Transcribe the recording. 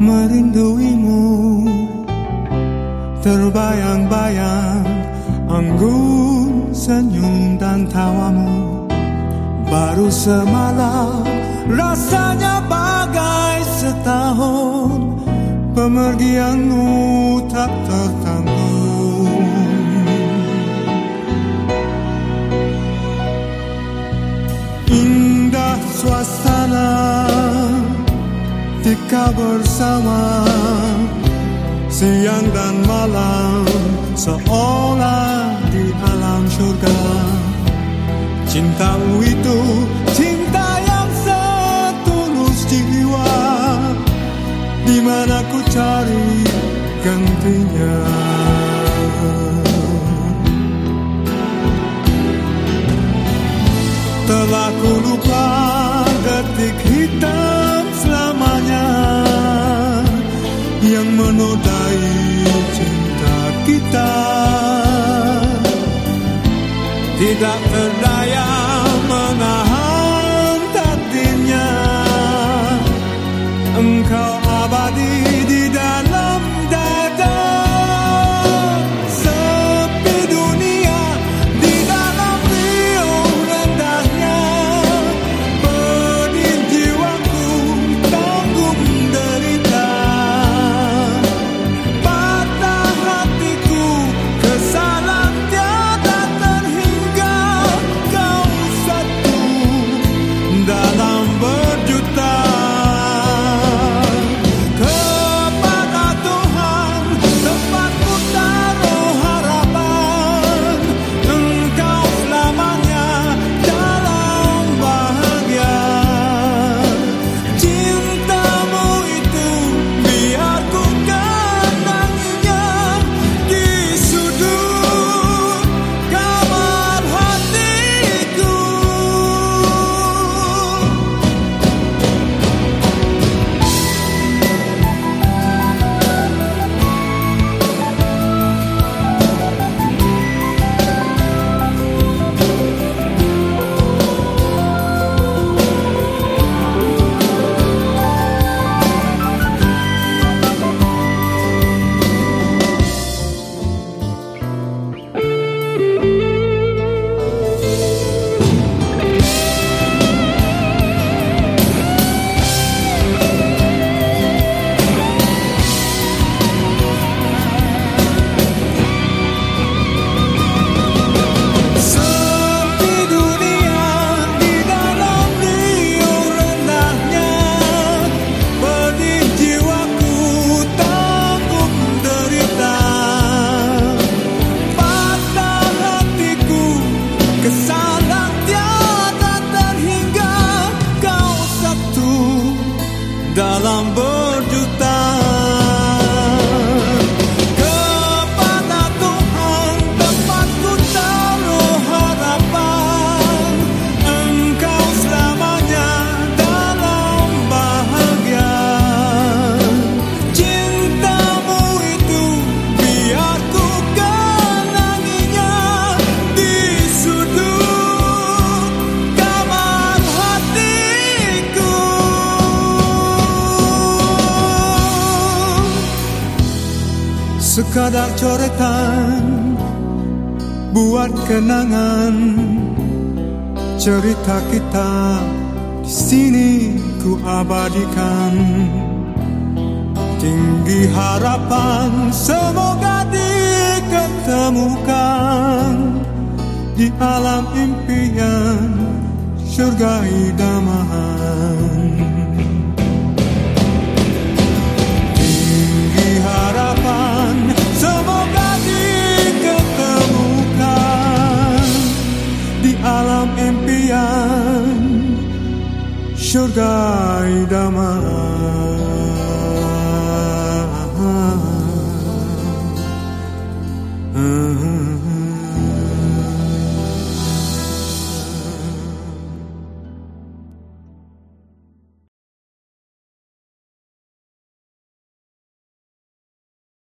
merinduimu. Terbayang-bayang anggun senyum dan tawamu. Baru semalam rasanya bagai setahun, pemergianmu tak tertanggung. Indah suasana ketika bersama, siang dan malam seolah di alam surga. Cintamu itu cinta yang setulus jiwa, di mana ku cari gantinya. Telah ku lupa detik hitam selamanya yang menodai cinta kita. Tidak berdaya menahan takdirnya, engkau abadi di dalam dada. Sepi dunia di dalam riuh rendahnya, pedih jiwaku tanggung derita. Patah hatiku kesalan tiada terhingga, kau satu dalam berjuta. Kepada Tuhan tempatku taruh harapan, engkau selamanya dalam bahagia. Cintamu itu biar ku kenanginya di sudut kamar hatiku. Sepi dunia di dalam riuh rendahnya, pedih jiwaku tanggung derita. Patah hatiku kesalan tiada terhingga, kau satu dalam berjuta. Kepada Tuhan tempatku taruh harapan, engkau selamanya dalam bahagia. Cintamu itu biar ku kenanginya di sudut kamar hatiku. Sekadar coretan buat kenangan, cerita kita di sini ku abadikan. Tinggi harapan semoga diketemukan di alam impian surga idaman. Tinggi harapan semoga diketemukan di alam impian surga idaman.